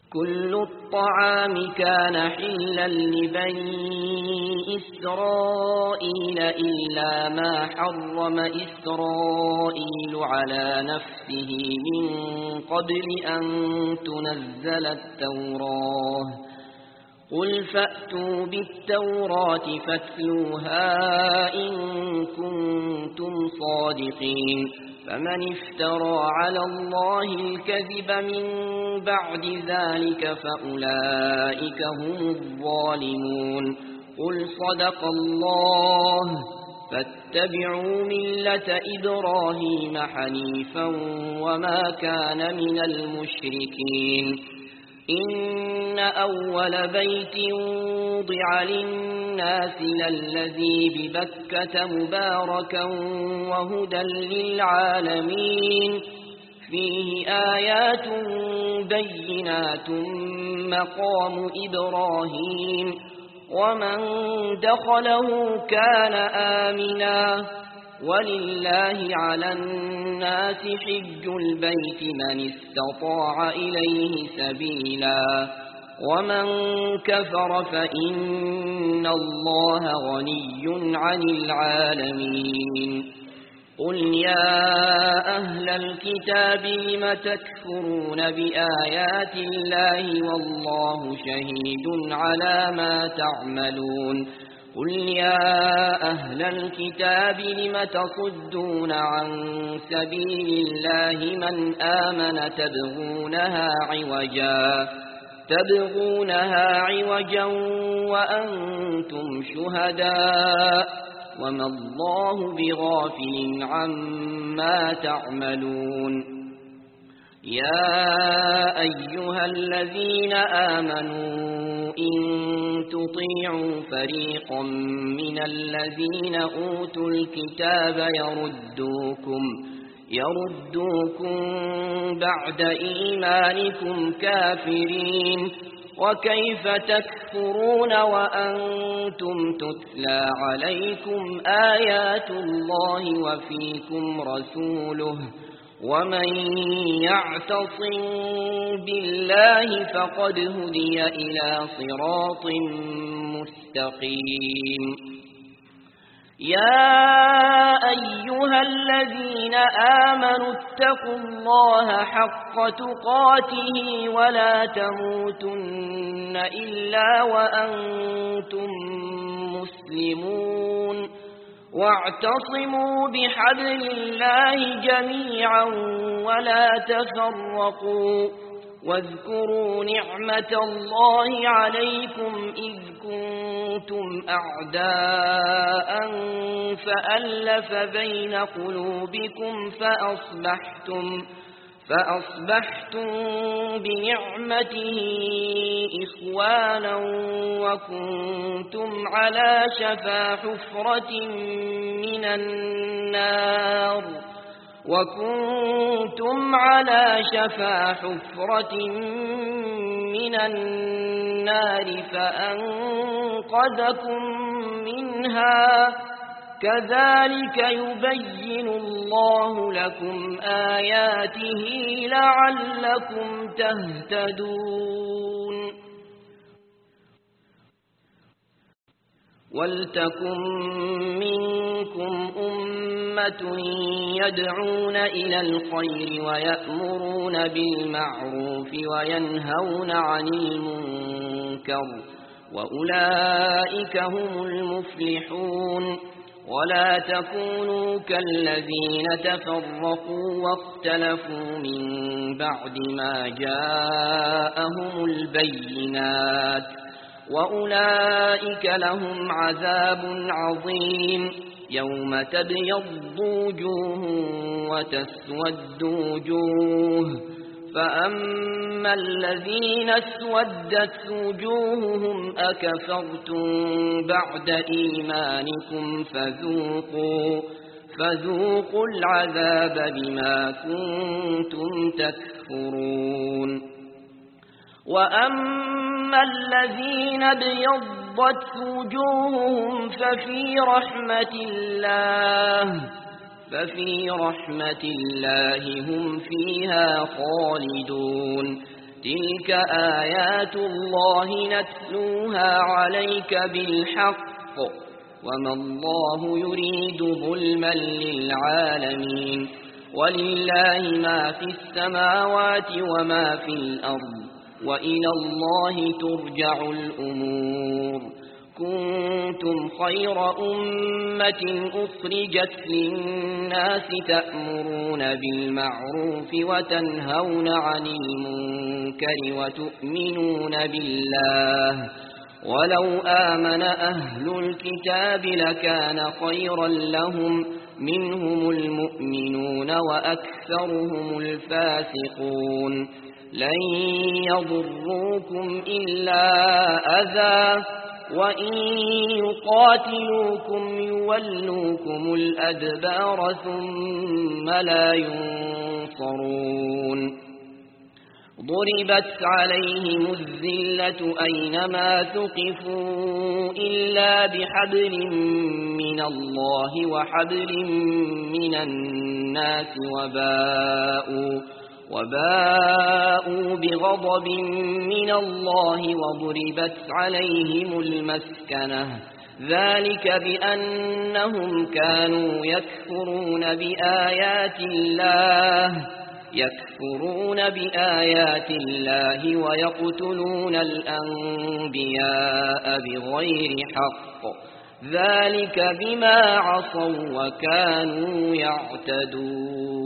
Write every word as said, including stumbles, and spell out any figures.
كل الطعام كان حلا لبني إسرائيل إلا ما حرم إسرائيل على نفسه من قبل أن تنزل التوراة. قل فأتوا بالتوراة فاتلوها إن كنتم صادقين. فمن افترى على الله الكذب من بعد ذلك فأولئك هم الظالمون. قل صدق الله فاتبعوا ملة إبراهيم حنيفا وما كان من المشركين. إن أول بيت وضع للناس للذي ببكة مباركا وهدى للعالمين فيه آيات بينات مقام إبراهيم ومن دخله كان آمنا ولله على الناس حج البيت من استطاع إليه سبيلا ومن كفر فإن الله غني عن العالمين. قل يا أهل الكتاب لم تكفرون بآيات الله والله شهيد على ما تعملون. قل يا أهل الكتاب لم تصدون عن سبيل الله من آمن تبغونها عوجا تبغونها عوجا وأنتم شهداء وما الله بغافل عما تعملون. يا أيها الذين آمنوا إن تطيعوا فريقا من الذين أوتوا الكتاب يردوكم يردوكم بعد إيمانكم كافرين وكيف تكفرون وأنتم تتلى عليكم آيات الله وفيكم رسوله ومن يعتصم بالله فقد هدي إلى صراط مستقيم. يا أيها الذين آمنوا اتقوا الله حق تقاته ولا تموتن إلا وأنتم مسلمون واعتصموا بحبل الله جميعا ولا تفرقوا واذكروا نعمة الله عليكم إذ كنتم أعداء فألف بين قلوبكم فأصبحتم فأصبحتم بنعمته إخوانا وكنتم على شفا حفرة من النار وكنتم على شفا حفرة من النار فأنقذكم منها كذلك يبين الله لكم آياته لعلكم تهتدون. ولتكن منكم أمة يدعون إلى الخير ويأمرون بالمعروف وينهون عن المنكر وأولئك هم المفلحون. ولا تكونوا كالذين تفرقوا واختلفوا من بعد ما جاءهم البينات وأولئك لهم عذاب عظيم. يوم تبيض وجوه وتسود وجوه فأما الذين اسودت وجوههم أكفرتم بعد إيمانكم فذوقوا فذوقوا العذاب بما كنتم تكفرون. وأما الذين ابيضت وجوههم ففي رحمة الله ففي رحمة الله هم فيها خالدون. تلك آيات الله نتلوها عليك بالحق وما الله يريد ظلما للعالمين ولله ما في السماوات وما في الأرض وإلى الله ترجع الأمور كنتم خير أمة أخرجت للناس تأمرون بالمعروف وتنهون عن المنكر وتؤمنون بالله ولو آمن أهل الكتاب لكان خيرا لهم منهم المؤمنون وأكثرهم الفاسقون لن يضروكم إلا أذى وإن يقاتلوكم يولوكم الأدبار ثم لا ينصرون ضربت عليهم الذلة أينما ثقفوا إلا بحبل من الله وحبل من الناس وباءوا وباءوا بغضب من الله وضربت عليهم المسكنة ذلك بأنهم كانوا يكفرون بآيات الله يكفرون بآيات الله ويقتلون الأنبياء بغير حق ذلك بما عصوا وكانوا يعتدون